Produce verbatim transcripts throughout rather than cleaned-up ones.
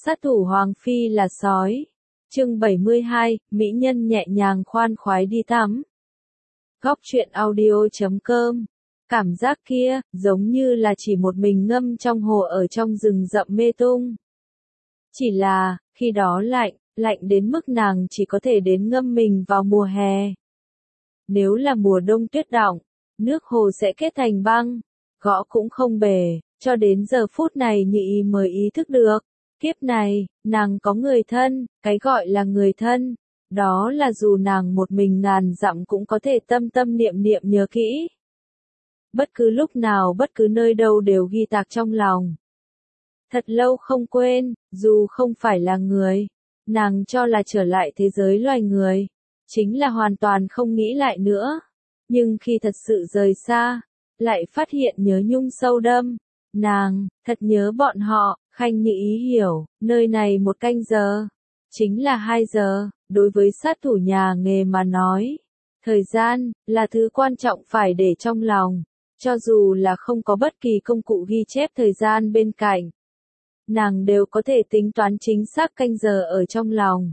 Sát thủ Hoàng Phi là sói. Chương bảy mươi hai, mỹ nhân nhẹ nhàng khoan khoái đi tắm. Góc truyện audio chấm com. Cảm giác kia, giống như là chỉ một mình ngâm trong hồ ở trong rừng rậm mê tung. Chỉ là, khi đó lạnh, lạnh đến mức nàng chỉ có thể đến ngâm mình vào mùa hè. Nếu là mùa đông tuyết đọng, nước hồ sẽ kết thành băng, gõ cũng không bể, cho đến giờ phút này Nhị mới ý thức được. Kiếp này, nàng có người thân, cái gọi là người thân, đó là dù nàng một mình ngàn dặm cũng có thể tâm tâm niệm niệm nhớ kỹ. Bất cứ lúc nào bất cứ nơi đâu đều ghi tạc trong lòng. Thật lâu không quên, dù không phải là người, nàng cho là trở lại thế giới loài người, chính là hoàn toàn không nghĩ lại nữa. Nhưng khi thật sự rời xa, lại phát hiện nhớ nhung sâu đâm. Nàng, thật nhớ bọn họ. Khanh Nhị ý hiểu, nơi này một canh giờ, chính là hai giờ, đối với sát thủ nhà nghề mà nói. Thời gian, là thứ quan trọng phải để trong lòng, cho dù là không có bất kỳ công cụ ghi chép thời gian bên cạnh. Nàng đều có thể tính toán chính xác canh giờ ở trong lòng.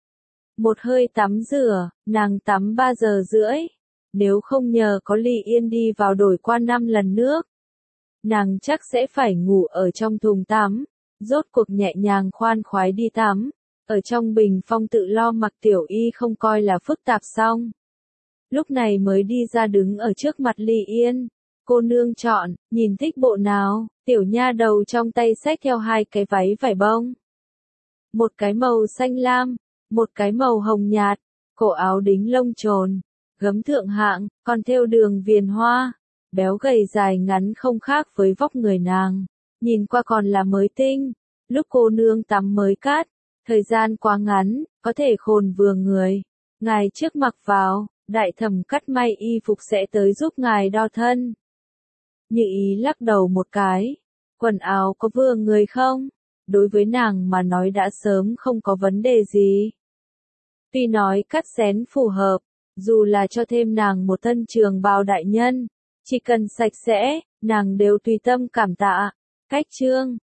Một hơi tắm rửa, nàng tắm ba giờ rưỡi, nếu không nhờ có Ly Yên đi vào đổi qua năm lần nước. Nàng chắc sẽ phải ngủ ở trong thùng tắm. Rốt cuộc nhẹ nhàng khoan khoái đi tắm, ở trong bình phong tự lo mặc tiểu y không coi là phức tạp xong. Lúc này mới đi ra đứng ở trước mặt Ly Yên, cô nương chọn, nhìn thích bộ nào, tiểu nha đầu trong tay xách theo hai cái váy vải bông. Một cái màu xanh lam, một cái màu hồng nhạt, cổ áo đính lông trồn, gấm thượng hạng, còn thêu đường viền hoa, béo gầy dài ngắn không khác với vóc người nàng. Nhìn qua còn là mới tinh, lúc cô nương tắm mới cát, thời gian quá ngắn, có thể khôn vừa người. Ngài trước mặc vào, đại thẩm cắt may y phục sẽ tới giúp ngài đo thân. Như ý lắc đầu một cái, quần áo có vừa người không? Đối với nàng mà nói đã sớm không có vấn đề gì. Tuy nói cắt xén phù hợp, dù là cho thêm nàng một thân trường bào đại nhân, chỉ cần sạch sẽ, nàng đều tùy tâm cảm tạ. Cách chương,